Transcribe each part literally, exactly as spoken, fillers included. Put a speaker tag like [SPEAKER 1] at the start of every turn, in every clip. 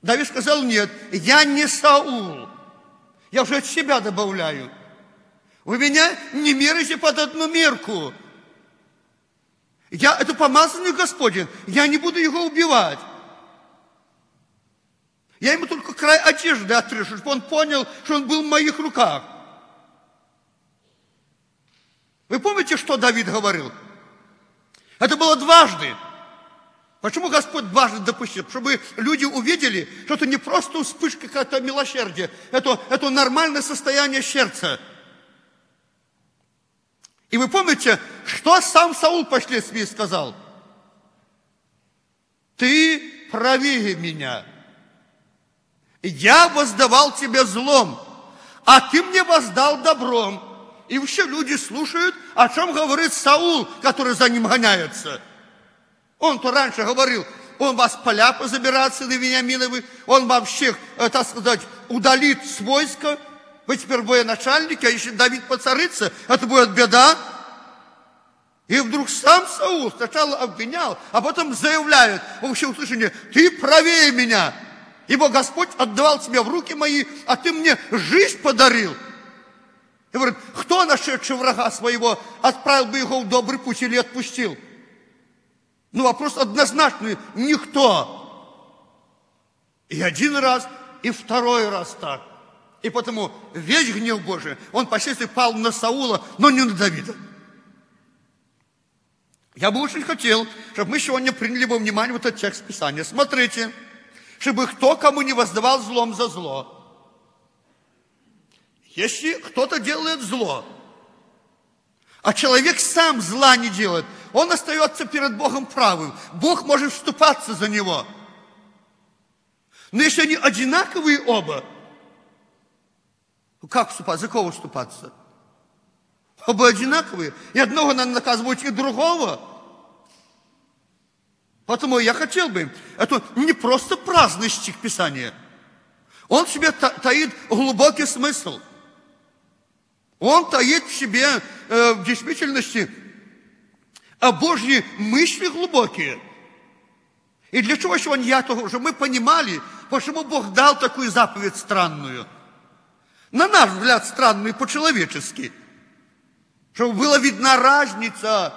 [SPEAKER 1] Давид сказал: нет, я не Саул. Я уже от себя добавляю. Вы меня не меряете под одну мерку. Я, это помазанник Господень, я не буду его убивать. Я ему только край одежды отрежу, чтобы он понял, что он был в моих руках. Вы помните, что Давид говорил? Это было дважды. Почему Господь дважды допустил? Чтобы люди увидели, что это не просто вспышка какая-то милосердия, это, это нормальное состояние сердца. И вы помните, что сам Саул впоследствии сказал? Ты правее меня. Я воздавал тебе злом, а ты мне воздал добром. И все люди слушают, о чем говорит Саул, который за ним гоняется. Он-то раньше говорил: он вас поля позабирает, сыны Вениаминовы, он вам всех, так сказать, удалит с войска. Вы теперь военачальники, а если Давид поцарится, это будет беда. И вдруг сам Саул сначала обвинял, а потом заявляет во всеуслышание: ты правее меня, ибо Господь отдавал тебя в руки мои, а ты мне жизнь подарил. И говорит: кто, нашедший врага своего, отправил бы его в добрый путь или отпустил? Ну, вопрос однозначный: никто. И один раз, и второй раз так. И потому весь гнев Божий, он впоследствии пал на Саула, но не на Давида. Я бы очень хотел, чтобы мы сегодня приняли во внимание вот этот текст Писания. Смотрите, чтобы кто кому не воздавал злом за зло. Если кто-то делает зло, а человек сам зла не делает, он остается перед Богом правым. Бог может вступаться за него. Но если они одинаковые оба, как вступаться? За кого вступаться? Оба одинаковые. И одного надо наказывать, и другого. Поэтому я хотел бы, это не просто праздный стих Писания. Он в себе таит глубокий смысл. Он таит в себе э, в действительности э, Божьи мысли глубокие. И для чего сегодня я того, чтобы мы понимали, почему Бог дал такую заповедь странную. На наш взгляд, странную по-человечески. Чтобы была видна разница.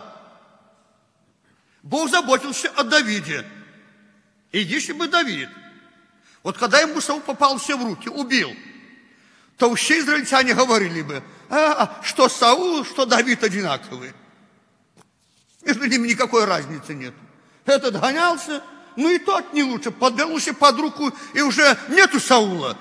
[SPEAKER 1] Бог заботился о Давиде. И если бы Давид, вот когда ему Саул попал все в руки, убил, то все израильтяне говорили бы: а, что Саул, что Давид одинаковые. Между ними никакой разницы нет. Этот гонялся, ну и тот не лучше, подбернулся под руку, и уже нету Саула.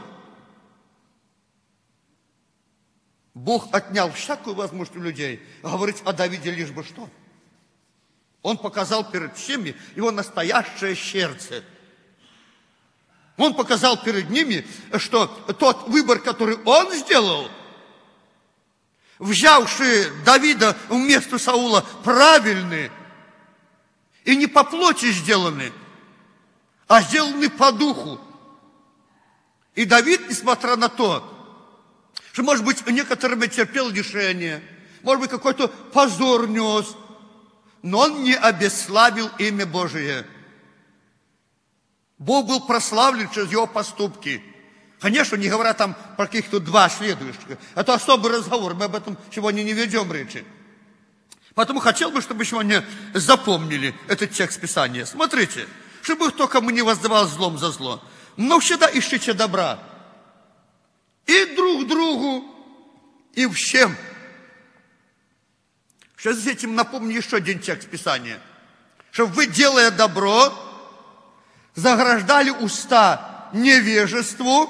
[SPEAKER 1] Бог отнял всякую возможность у людей говорить о Давиде лишь бы что. Он показал перед всеми его настоящее сердце. Он показал перед ними, что тот выбор, который он сделал, взявший Давида вместо Саула, правильный и не по плоти сделаны, а сделаны по духу. И Давид, несмотря на то, что, может быть, некоторыми терпел лишение, может быть, какой-то позор нес, но он не обесславил имя Божие. Бог был прославлен через его поступки. Конечно, не говоря там про каких-то два следующих. Это особый разговор, мы об этом сегодня не ведем речи. Поэтому хотел бы, чтобы сегодня запомнили этот текст Писания. Смотрите, чтобы кто кому не воздавал злом за зло, но всегда ищите добра. И друг другу, и всем. Сейчас с этим напомню еще один текст Писания. Чтобы вы, делая добро, заграждали уста невежеству.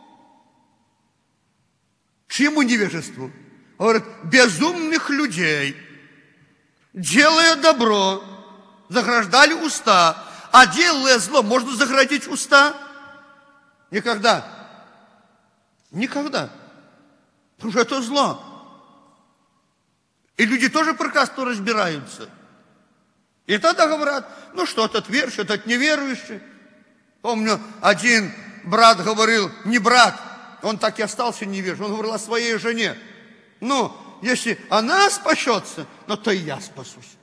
[SPEAKER 1] Чьему невежеству? Говорит, безумных людей. Делая добро, заграждали уста. А делая зло, можно заградить уста? Никогда. Никогда. Потому что это зло. И люди тоже прекрасно разбираются. И тогда говорят, ну что, этот верующий, этот неверующий. Помню, один брат говорил, не брат, он так и остался неверующим, он говорил о своей жене. Ну, если она спасется, ну то и я спасусь.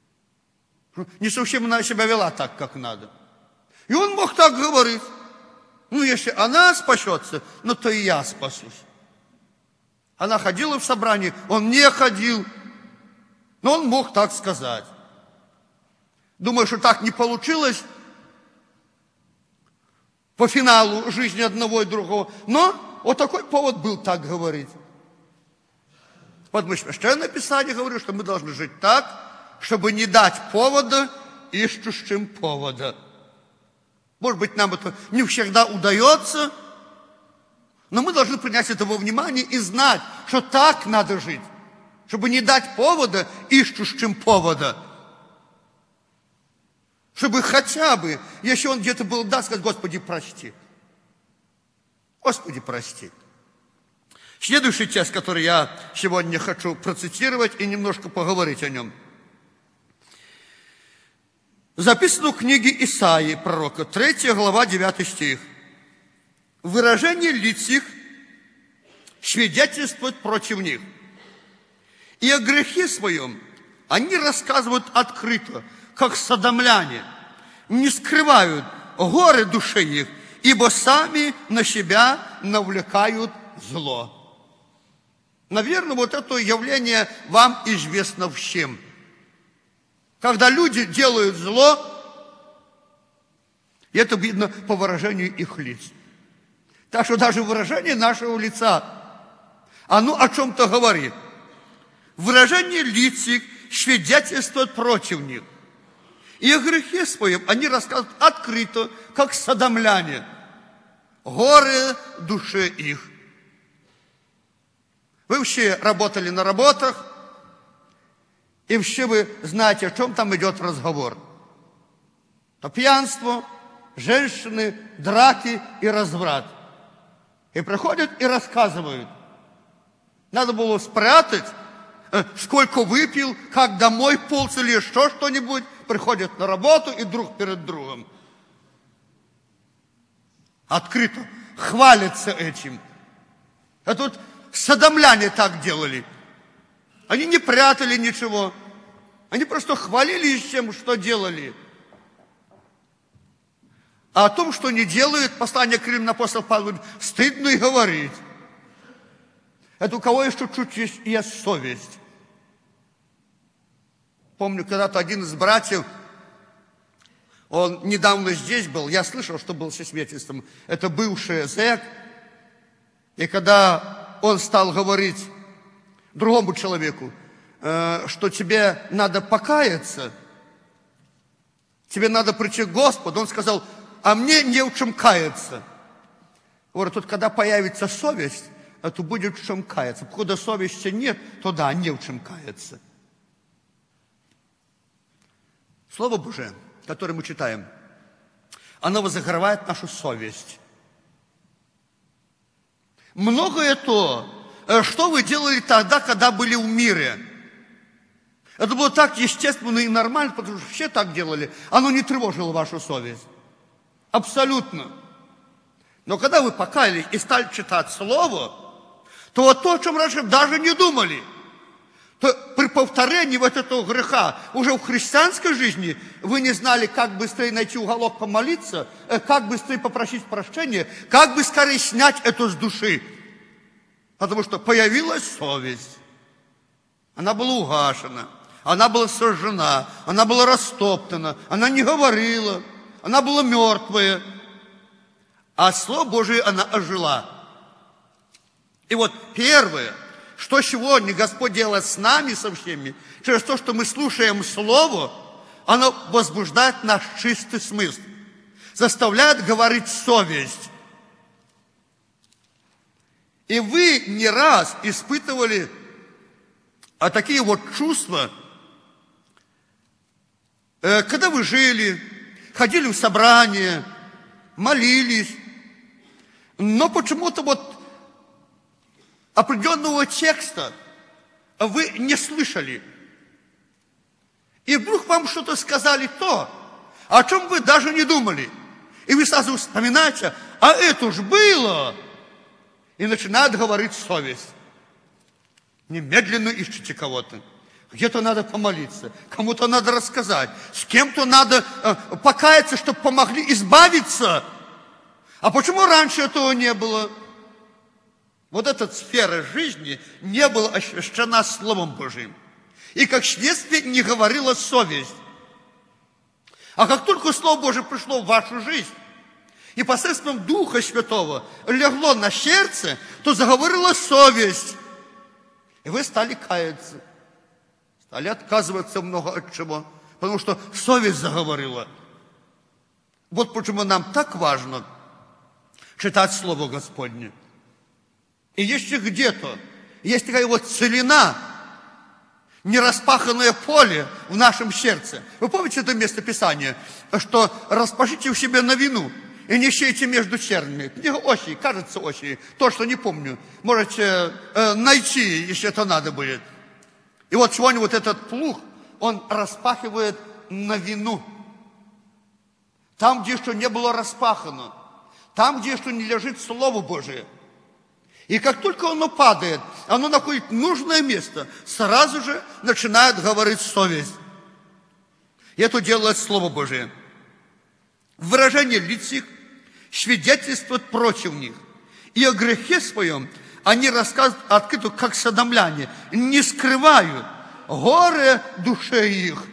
[SPEAKER 1] Не совсем она себя вела так, как надо. И он мог так говорить. Ну, если она спасется, ну, то и я спасусь. Она ходила в собрание, он не ходил. Но он мог так сказать. Думаю, что так не получилось по финалу жизни одного и другого. Но вот такой повод был так говорить. Вот мы Священное Писание говорит, что мы должны жить так, чтобы не дать повода ищущим повода. Может быть, нам это не всегда удается, но мы должны принять это во внимание и знать, что так надо жить, чтобы не дать повода ищущим повода. Чтобы хотя бы, если он где-то был, да, сказать: Господи, прости. Господи, прости. Следующий текст, который я сегодня хочу процитировать и немножко поговорить о нем. Записано в книге Исаии, пророка, третья глава, девятый стих. Выражение лиц их свидетельствует против них. И о грехе своем они рассказывают открыто, как содомляне, не скрывают горы души их, ибо сами на себя навлекают зло. Наверное, вот это явление вам известно всем. Когда люди делают зло, и это видно по выражению их лиц. Так что даже выражение нашего лица, оно о чем-то говорит. Выражение лиц их свидетельствует против них. И о грехе своем они рассказывают открыто, как содомляне, горы души их. Вы все работали на работах, и все вы знаете, о чем там идет разговор. То пьянство, женщины, драки и разврат. И приходят и рассказывают. Надо было спрятать, сколько выпил, как домой полз или еще что-нибудь. Приходят на работу и друг перед другом. Открыто хвалятся этим. А тут содомляне так делали. Они не прятали ничего. Они просто хвалились тем, что делали. А о том, что не делают, послание к Римлянам апостол Павел говорит, стыдно и говорить. Это у кого еще чуть есть, есть совесть. Помню, когда-то один из братьев, он недавно здесь был, я слышал, что был со свидетельством, это бывший зэк, и когда он стал говорить другому человеку, что тебе надо покаяться, тебе надо прийти к Господу, он сказал, а мне не в чем каяться. Говорит, тут когда появится совесть, то будет в чем каяться. Когда совести нет, то да, не в чем каяться. Слово Божие, которое мы читаем, оно возогревает нашу совесть. Многое то, что вы делали тогда, когда были в мире. Это было так естественно и нормально, потому что все так делали. Оно не тревожило вашу совесть. Абсолютно. Но когда вы покаялись и стали читать Слово, то вот то, о чем раньше даже не думали, то при повторении вот этого греха уже в христианской жизни вы не знали, как быстрее найти уголок помолиться, как быстрее попросить прощения, как бы скорее снять это с души. Потому что появилась совесть. Она была угашена, она была сожжена, она была растоптана, она не говорила, она была мертвая. А Слово Божие она ожила. И вот первое, что сегодня Господь делает с нами, со всеми, через то, что мы слушаем Слово, оно возбуждает наш чистый смысл, заставляет говорить совесть. И вы не раз испытывали а такие вот чувства, когда вы жили, ходили в собрания, молились, но почему-то вот определенного текста вы не слышали. И вдруг вам что-то сказали то, о чем вы даже не думали. И вы сразу вспоминаете, а это ж было. И начинает говорить совесть. Немедленно ищите кого-то. Где-то надо помолиться, кому-то надо рассказать, с кем-то надо э, покаяться, чтобы помогли избавиться. А почему раньше этого не было? Вот эта сфера жизни не была освящена Словом Божиим. И как следствие не говорила совесть. А как только Слово Божие пришло в вашу жизнь, и посредством Духа Святого легло на сердце, то заговорила совесть. И вы стали каяться. Стали отказываться много от чего. Потому что совесть заговорила. Вот почему нам так важно читать Слово Господне. И если где-то есть такая вот целина, нераспаханное поле в нашем сердце. Вы помните это место Писания, что распашите в себе новину и не сейте между черными. Книга Осии, кажется Осии, то, что не помню. Можете э, найти, если это надо будет. И вот сегодня вот этот плуг, он распахивает новину. Там, где еще не было распахано. Там, где еще не лежит Слово Божие. И как только оно падает, оно находит нужное место, сразу же начинает говорить совесть. И это делает Слово Божие. Выражение лиц их свидетельствует против них. И о грехе своем они рассказывают открыто, как содомляне, не скрывают горе душе их.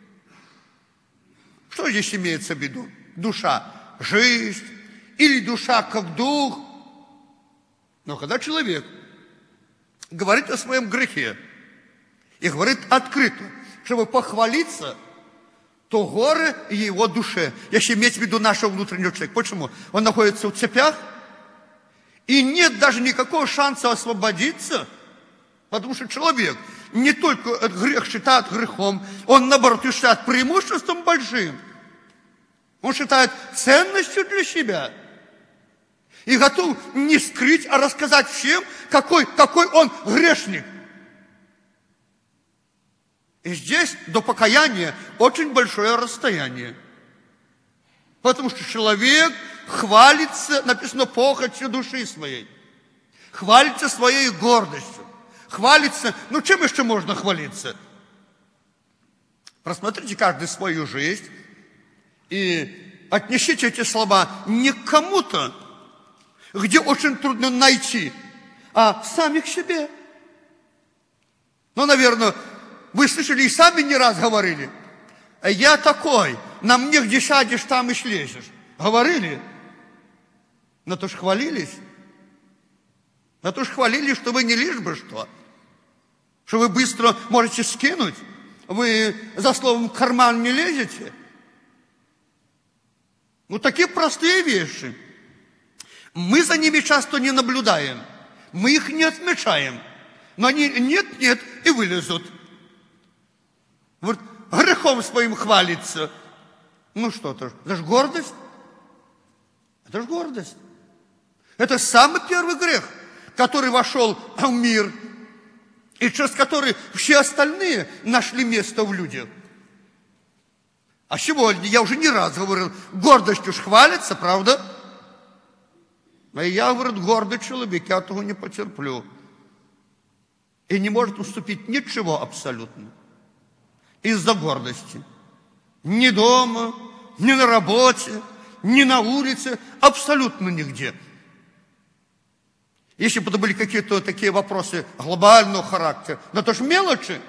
[SPEAKER 1] Что здесь имеется в виду? Душа – жизнь, или душа как дух. Но когда человек говорит о своем грехе и говорит открыто, чтобы похвалиться, то горе его душе. Если иметь в виду нашего внутреннего человека. Почему? Он находится в цепях, и нет даже никакого шанса освободиться, потому что человек не только этот грех считает грехом, он, наоборот, считает преимуществом большим. Он считает ценностью для себя. И готов не скрыть, а рассказать всем, какой, какой он грешник. И здесь до покаяния очень большое расстояние. Потому что человек хвалится, написано, похотью души своей. Хвалится своей гордостью. Хвалится, ну чем еще можно хвалиться? Просмотрите каждый свою жизнь и отнесите эти слова не к кому-то, где очень трудно найти, а сами к себе. Ну, наверное, вы слышали и сами не раз говорили. Я такой, на мне где сядешь, там и слезешь. Говорили? Но то ж хвалились. Но то ж хвалились, что вы не лишь бы что. Что вы быстро можете скинуть. Вы за словом в карман не лезете. Ну, такие простые вещи. Мы за ними часто не наблюдаем. Мы их не отмечаем. Но они нет-нет и вылезут. Вот грехом своим хвалится. Ну что-то, это же гордость. Это же гордость. Это самый первый грех, который вошел в мир, и через который все остальные нашли место в людях. А сегодня, я уже не раз говорил, гордостью ж хвалится, правда? А я, говорю, гордый человек, я того не потерплю. И не может уступить ничего абсолютно. Из-за гордости. Ни дома, ни на работе, ни на улице, абсолютно нигде. Если бы это были какие-то такие вопросы глобального характера, но это же мелочи.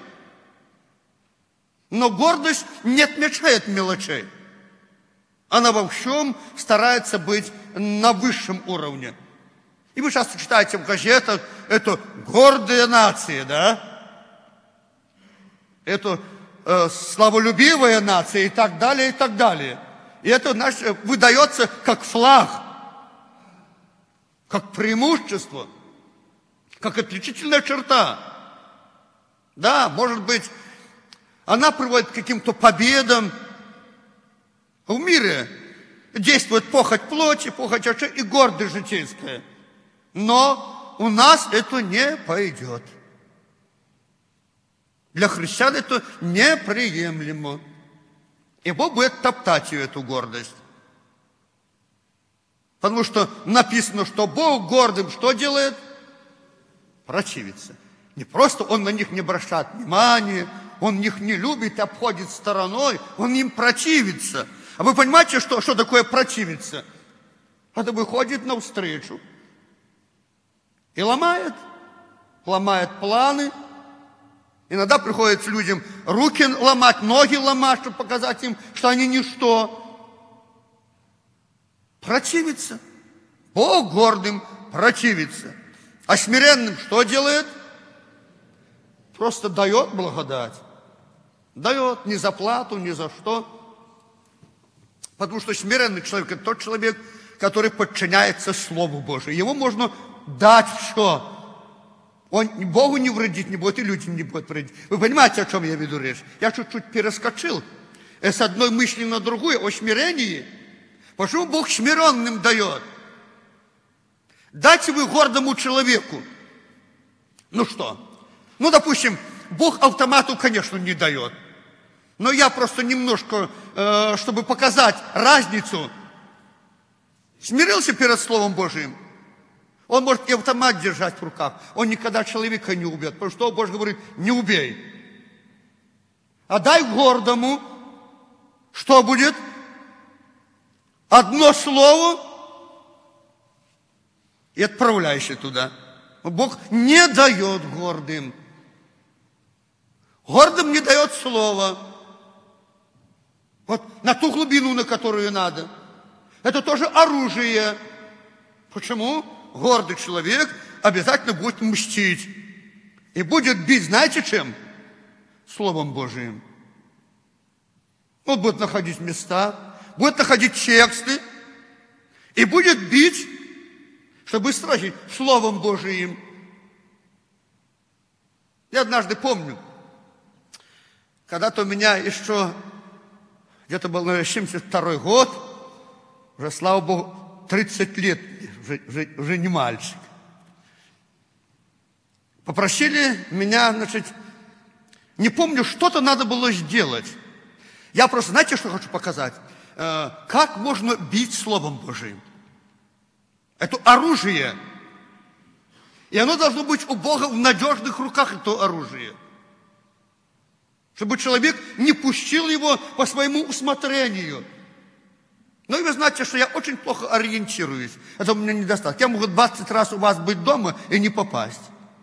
[SPEAKER 1] Но гордость не отмечает мелочей. Она во всем старается быть на высшем уровне. И вы часто читаете в газетах, это гордая нация, да? Это э, славолюбивая нация и так далее, и так далее. И это, значит, выдается как флаг, как преимущество, как отличительная черта. Да, может быть, она приводит к каким-то победам. В мире действует похоть плоти, похоть очей и гордость житейская. Но у нас это не пойдет. Для христиан это неприемлемо. И Бог будет топтать ее, эту гордость. Потому что написано, что Бог гордым что делает? Противится. Не просто Он на них не обращает внимания, Он их не любит, обходит стороной, Он им противится. А вы понимаете, что, что такое противиться? Это выходит навстречу и ломает, ломает планы. Иногда приходится людям руки ломать, ноги ломать, чтобы показать им, что они ничто. Противится. Бог гордым противится. А смиренным что делает? Просто дает благодать. Дает ни за плату, ни за что. Потому что смиренный человек – это тот человек, который подчиняется Слову Божию. Ему можно дать все. Он Богу не вредить не будет, и людям не будет вредить. Вы понимаете, о чем я веду речь? Я чуть-чуть перескочил с одной мысли на другую о смирении. Почему Бог смиренным дает? Дайте вы гордому человеку. Ну что? Ну, допустим, Бог автомату, конечно, не дает. Но я просто немножко, э, чтобы показать разницу, смирился перед Словом Божиим. Он может и автомат держать в руках. Он никогда человека не убьет. Потому что Бог говорит, не убей. А дай гордому, что будет? Одно слово и отправляйся туда. Бог не дает гордым. Гордым не дает слова. Вот на ту глубину, на которую надо. Это тоже оружие. Почему? Гордый человек обязательно будет мстить. И будет бить, знаете чем? Словом Божиим. Он будет находить места, будет находить тексты. И будет бить, чтобы страшить Словом Божиим. Я однажды помню, когда-то у меня еще, где-то был, наверное, семьдесят второй год, уже, слава Богу, тридцать лет, уже, уже, уже не мальчик. Попросили меня, значит, не помню, что-то надо было сделать. Я просто, знаете, что хочу показать? Э, как можно бить Словом Божиим? Это оружие. И оно должно быть у Бога в надежных руках, это оружие. Чтобы человек не пустил его по своему усмотрению. Ну и вы знаете, что я очень плохо ориентируюсь. Это у меня недостаток. Я могу двадцать раз у вас быть дома и не попасть.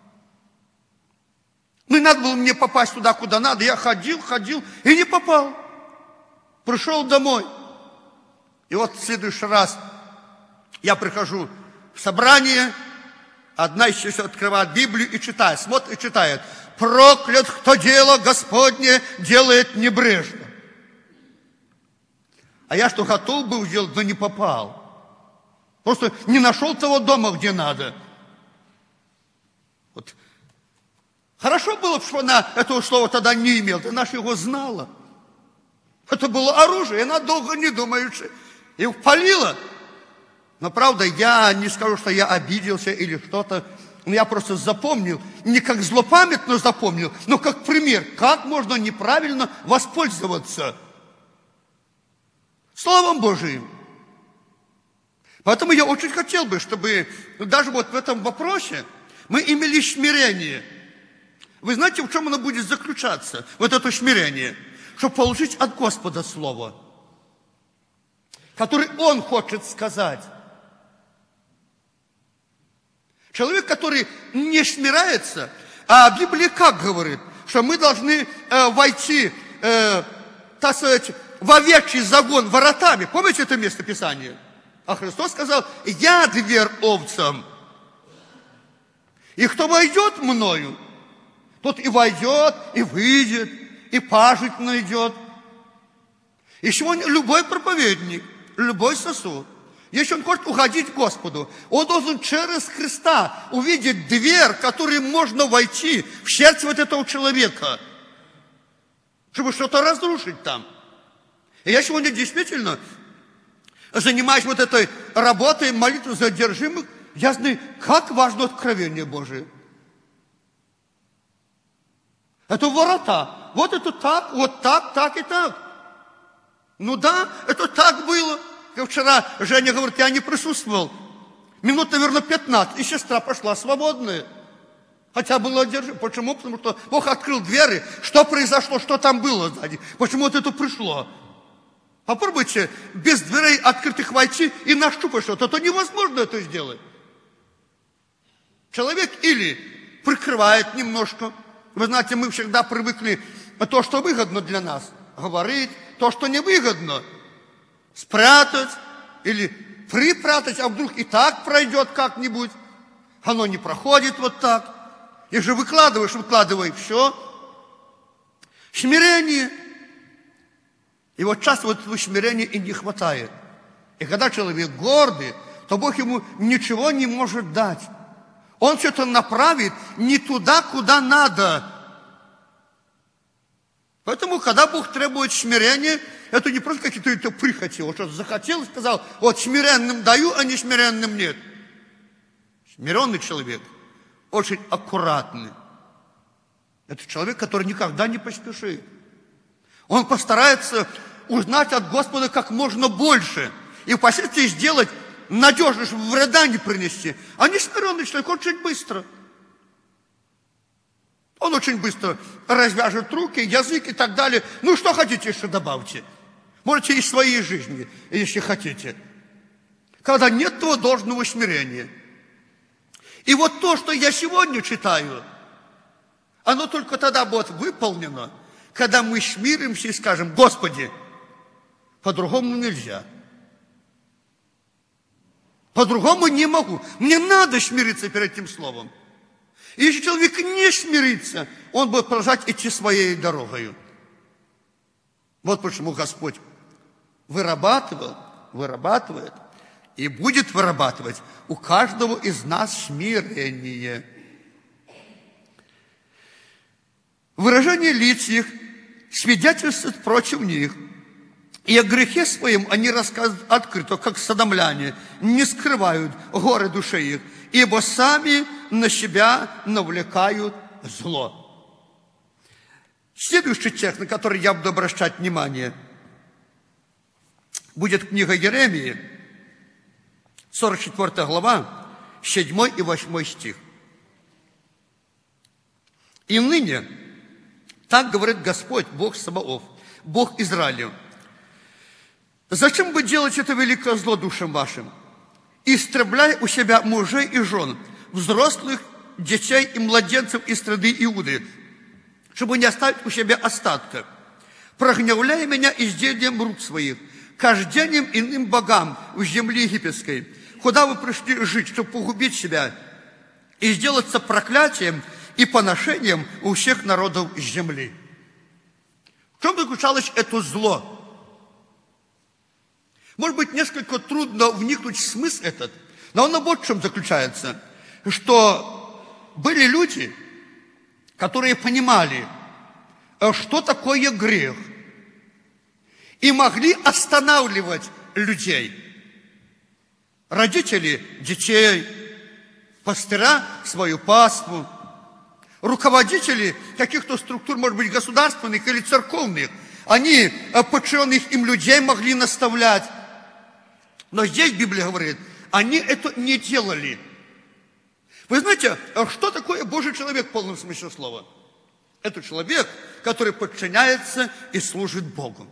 [SPEAKER 1] Ну и надо было мне попасть туда, куда надо. Я ходил, ходил и не попал. Пришел домой. И вот в следующий раз я прихожу в собрание, одна еще открывает Библию и читает, смотрит и читает. Проклят, кто дело Господне делает небрежно. А я что готов был сделать, но не попал. Просто не нашел того дома, где надо. Вот. Хорошо было, что она этого слова тогда не имела, она же его знала. Это было оружие, и она долго не думаючи и впалила. Но правда, я не скажу, что я обиделся или что-то. Я просто запомнил, не как злопамятно запомнил, но как пример, как можно неправильно воспользоваться Словом Божиим. Поэтому я очень хотел бы, чтобы даже вот в этом вопросе мы имели смирение. Вы знаете, в чем оно будет заключаться, вот это смирение? Чтобы получить от Господа Слово, которое Он хочет сказать. Человек, который не смиряется, а Библия как говорит, что мы должны э, войти, э, так сказать, в овечий загон воротами. Помните это место Писания? А Христос сказал, я дверь овцам. И кто войдет мною, тот и войдет, и выйдет, и пажить найдет. И сегодня любой проповедник, любой сосуд, если он хочет угодить Господу, он должен через Христа увидеть дверь, в которую можно войти в сердце вот этого человека, чтобы что-то разрушить там. И я сегодня действительно занимаюсь вот этой работой, молитвой за одержимых. Я знаю, как важно откровение Божие. Это ворота. Вот это так, вот так, так и так. Ну да, это так было. Как вчера Женя говорит, я не присутствовал. Минут, наверное, пятнадцать, и сестра пошла свободная. Хотя было одержимо. Почему? Потому что Бог открыл двери. Что произошло, что там было сзади? Почему вот это пришло? Попробуйте без дверей открытых войти и нащупать что-то, то невозможно это сделать. Человек или прикрывает немножко. Вы знаете, мы всегда привыкли то, что выгодно для нас, говорить, то, что невыгодно, спрятать или припрятать, а вдруг и так пройдет как-нибудь. Оно не проходит вот так. И же выкладываешь, выкладывай, все. Смирение. И вот часто вот этого смирения и не хватает. И когда человек гордый, то Бог ему ничего не может дать. Он что-то направит не туда, куда надо. Поэтому, когда Бог требует смирения, это не просто какие-то прихоти. Вот что захотел и сказал, вот смиренным даю, а не смиренным нет. Смиренный человек очень аккуратный. Это человек, который никогда не поспешит. Он постарается узнать от Господа как можно больше. И впоследствии сделать надежно, чтобы вреда не принести. А несмиренный человек очень быстро. Он очень быстро развяжет руки, язык и так далее. Ну, что хотите еще добавьте. Можете из своей жизни, если хотите. Когда нет того должного смирения. И вот то, что я сегодня читаю, оно только тогда будет выполнено, когда мы смиримся и скажем, Господи, по-другому нельзя. По-другому не могу. Мне надо смириться перед этим словом. И если человек не смирится, он будет продолжать идти своей дорогой. Вот почему Господь вырабатывал, вырабатывает и будет вырабатывать у каждого из нас смирение. Выражение лиц их свидетельствует против них. И о грехе своем они рассказывают открыто, как содомляне, не скрывают горы души их, ибо сами на себя навлекают зло. Следующий текст, на который я буду обращать внимание, будет книга Еремии, сорок четвёртая глава, седьмой и восьмой стих. «И ныне, так говорит Господь, Бог Саваоф, Бог Израилев, зачем вы делаете это великое зло душам вашим, истребляя у себя мужей и жен, взрослых, детей и младенцев из страны Иуды, чтобы не оставить у себя остатка, прогневляя меня изделием рук своих, кождением иным богам в земле египетской, куда вы пришли жить, чтобы погубить себя и сделаться проклятием и поношением у всех народов земли». В чем заключалось это зло? Может быть, несколько трудно вникнуть в смысл этот, но он вот в чем заключается, что были люди, которые понимали, что такое грех, и могли останавливать людей. Родители детей, пастыря свою паству, руководители каких-то структур, может быть, государственных или церковных, они подчиненных им людей могли наставлять. Но здесь Библия говорит, они это не делали. Вы знаете, что такое Божий человек в полном смысле слова? Это человек, который подчиняется и служит Богу.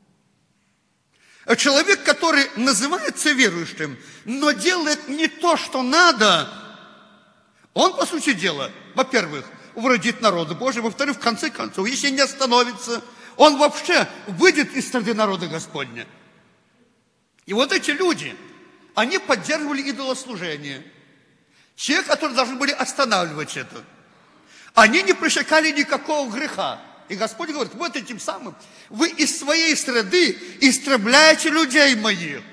[SPEAKER 1] Человек, который называется верующим, но делает не то, что надо, он, по сути дела, во-первых, вредит народу Божию, во-вторых, в конце концов, если не остановится, он вообще выйдет из среды народа Господня. И вот эти люди, они поддерживали идолослужение. Те, которые должны были останавливать это. Они не пресекали никакого греха. И Господь говорит, вот этим самым вы из своей среды истребляете людей моих.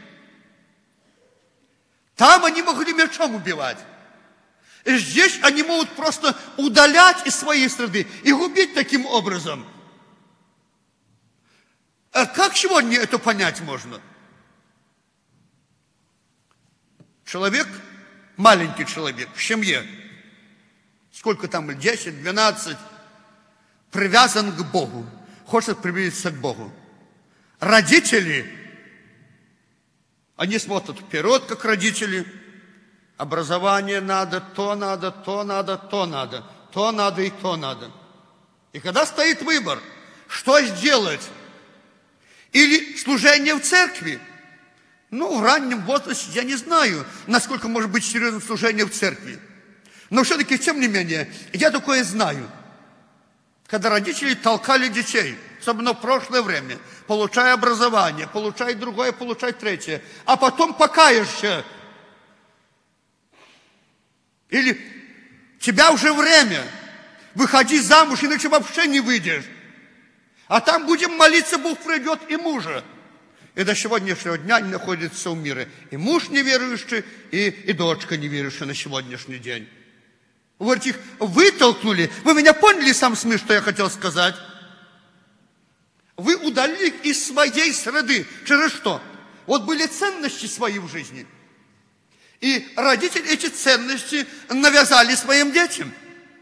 [SPEAKER 1] Там они могли мечом убивать. И здесь они могут просто удалять из своей среды и губить таким образом. А как сегодня это понять можно? Человек, маленький человек в семье, сколько там, десять, двенадцать, привязан к Богу, хочет приблизиться к Богу. Родители, они смотрят вперед, как родители, образование надо, то надо, то надо, то надо, то надо и то надо. И когда стоит выбор, что сделать, Или служение в церкви. Ну, в раннем возрасте я не знаю, насколько может быть серьезное служение в церкви. Но все-таки, тем не менее, я такое знаю. Когда родители толкали детей, особенно в прошлое время, получай образование, получай другое, получай третье, а потом покаешься. Или тебя уже время, выходи замуж, иначе вообще не выйдешь. А там будем молиться, Бог придет и мужа. И до сегодняшнего дня не находится в мире. И муж неверующий, и, и дочка неверующая на сегодняшний день. Вы говорите, их вытолкнули. Вы меня поняли, сам смысл, что я хотел сказать? Вы удалили их из своей среды. Через что? Вот были ценности свои в жизни. И родители эти ценности навязали своим детям.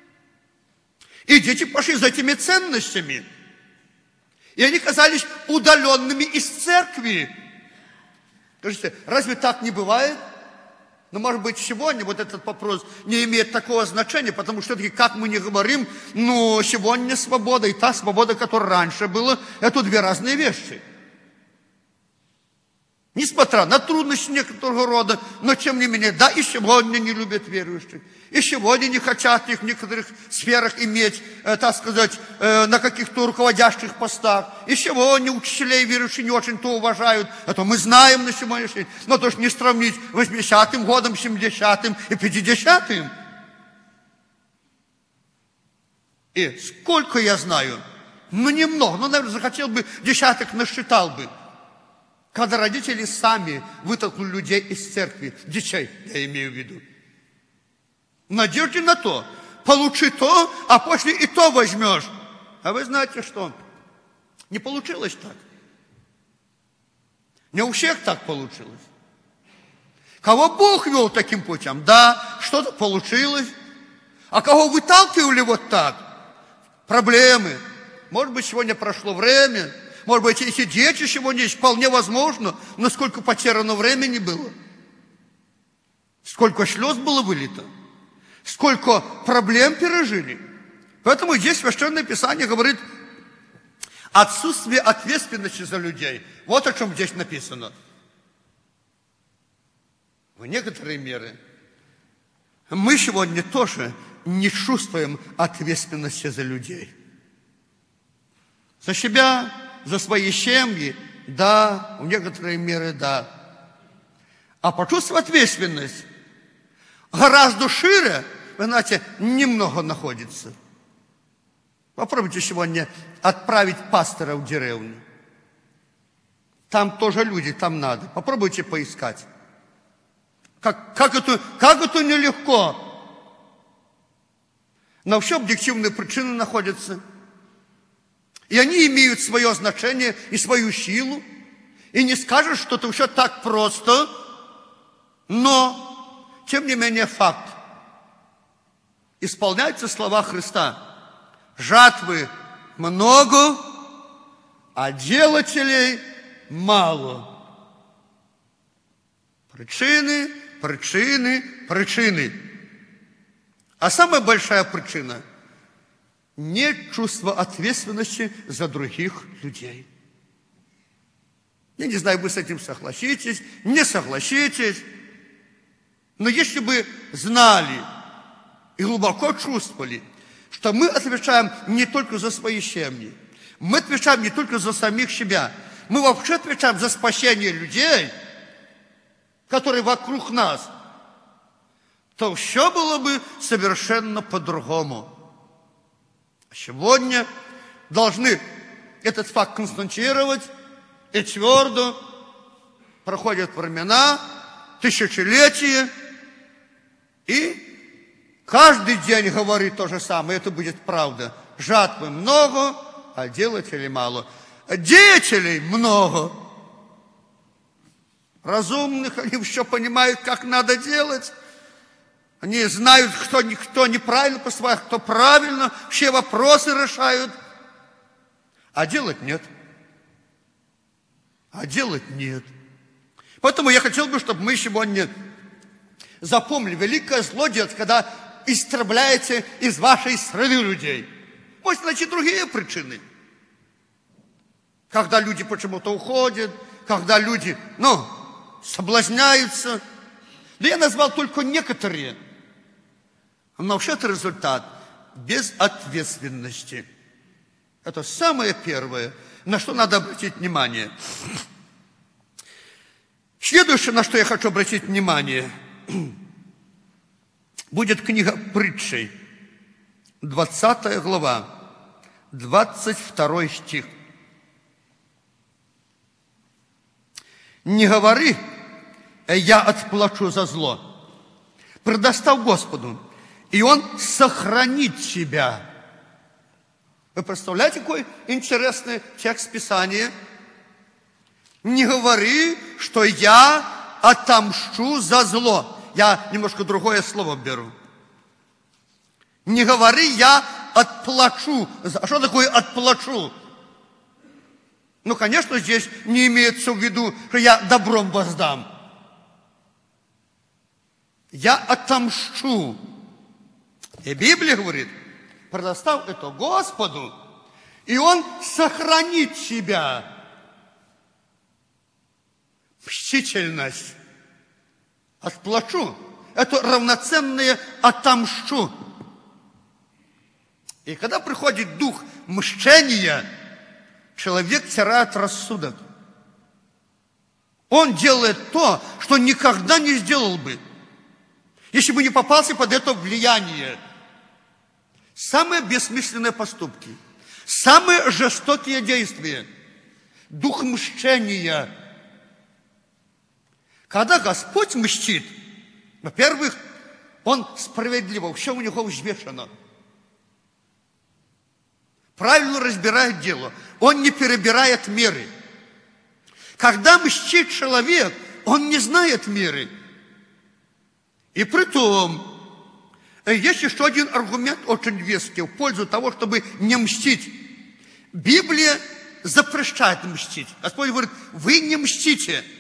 [SPEAKER 1] И дети пошли за этими ценностями. И они казались удаленными из церкви. Скажите, разве так не бывает? Но, может быть, сегодня вот этот вопрос не имеет такого значения, потому что, как мы не говорим, но сегодня свобода и та свобода, которая раньше была, это две разные вещи. Несмотря на трудности некоторого рода, но тем не менее, да, и сегодня не любят верующих, и сегодня не хотят их в некоторых сферах иметь, э, так сказать, э, на каких-то руководящих постах, и сегодня учителей верующих не очень-то уважают, это мы знаем на сегодняшний день, но тоже не сравнить восьмидесятым годом, семидесятым и пятидесятым. И сколько я знаю, ну немного, ну, наверное, захотел бы, десяток насчитал бы, когда родители сами вытолкнули людей из церкви, детей, я имею в виду. В надежде на то, получи то, а после и то возьмешь. А вы знаете что? Не получилось так. Не у всех так получилось. Кого Бог вел таким путем? Да, что-то получилось. А кого выталкивали вот так? Проблемы. Может быть, сегодня прошло время. Может быть, эти дети сегодня есть, вполне возможно, но сколько потеряно времени было, сколько слез было вылито, сколько проблем пережили. Поэтому здесь Священное Писание говорит отсутствие ответственности за людей. Вот о чем здесь написано. В некоторой мере мы сегодня тоже не чувствуем ответственности за людей. За себя, за свои семьи, да, в некоторой мере, да. А почувствовать ответственность гораздо шире, вы знаете, немного находится. Попробуйте сегодня отправить пастора в деревню. Там тоже люди, там надо. Попробуйте поискать. Как, как, это, как это нелегко. Но все объективные причины находятся. И они имеют свое значение и свою силу. И не скажешь, что это все так просто. Но, тем не менее, факт. Исполняются слова Христа. Жатвы много, а делателей мало. Причины, причины, причины. А самая большая причина – нет чувства ответственности за других людей. Я не знаю, вы с этим согласитесь, не согласитесь. Но если бы знали и глубоко чувствовали, что мы отвечаем не только за свои семьи, мы отвечаем не только за самих себя, мы вообще отвечаем за спасение людей, которые вокруг нас, то все было бы совершенно по-другому. Сегодня должны этот факт констатировать и твердо проходят времена, тысячелетия, и каждый день говорит то же самое, это будет правда. Жатвы много, а делателей мало. Деятелей много. Разумных, они все понимают, как надо делать. Они знают, кто, кто неправильно поступает, кто правильно, все вопросы решают. А делать нет. А делать нет. Поэтому я хотел бы, чтобы мы сегодня запомнили, великое зло делать, когда истребляете из вашей среды людей. Может найти другие причины. когда люди почему-то уходят, когда люди, ну, соблазняются. Да я назвал только некоторые. Но вообще это результат безответственности. Это самое первое, на что надо обратить внимание. Следующее, на что я хочу обратить внимание, будет книга Притчей, двадцатая глава, двадцать второй стих. «Не говори, я отплачу за зло, предоставь Господу, и Он сохранит тебя». Вы представляете, какой интересный текст Писания? Не говори, что я отомщу за зло. Я немножко другое слово беру. Не говори, я отплачу. А что такое отплачу? Ну, конечно, здесь не имеется в виду, что я добром воздам. Я отомщу. И Библия говорит, предоставь это Господу, и Он сохранит тебя. Мстительность. Отплачу. Это равноценное отомщу. И когда приходит дух мщения, человек теряет рассудок. Он делает то, что никогда не сделал бы, если бы не попался под это влияние. Самые бессмысленные поступки, самые жестокие действия, дух мщения. Когда Господь мстит, во-первых, Он справедливо, все у Него взвешено. Правильно разбирает дело. Он не перебирает меры. Когда мстит человек, он не знает меры. И при том, есть еще один аргумент очень веский в пользу того, чтобы не мстить. Библия запрещает мстить. Господь говорит, вы не мстите.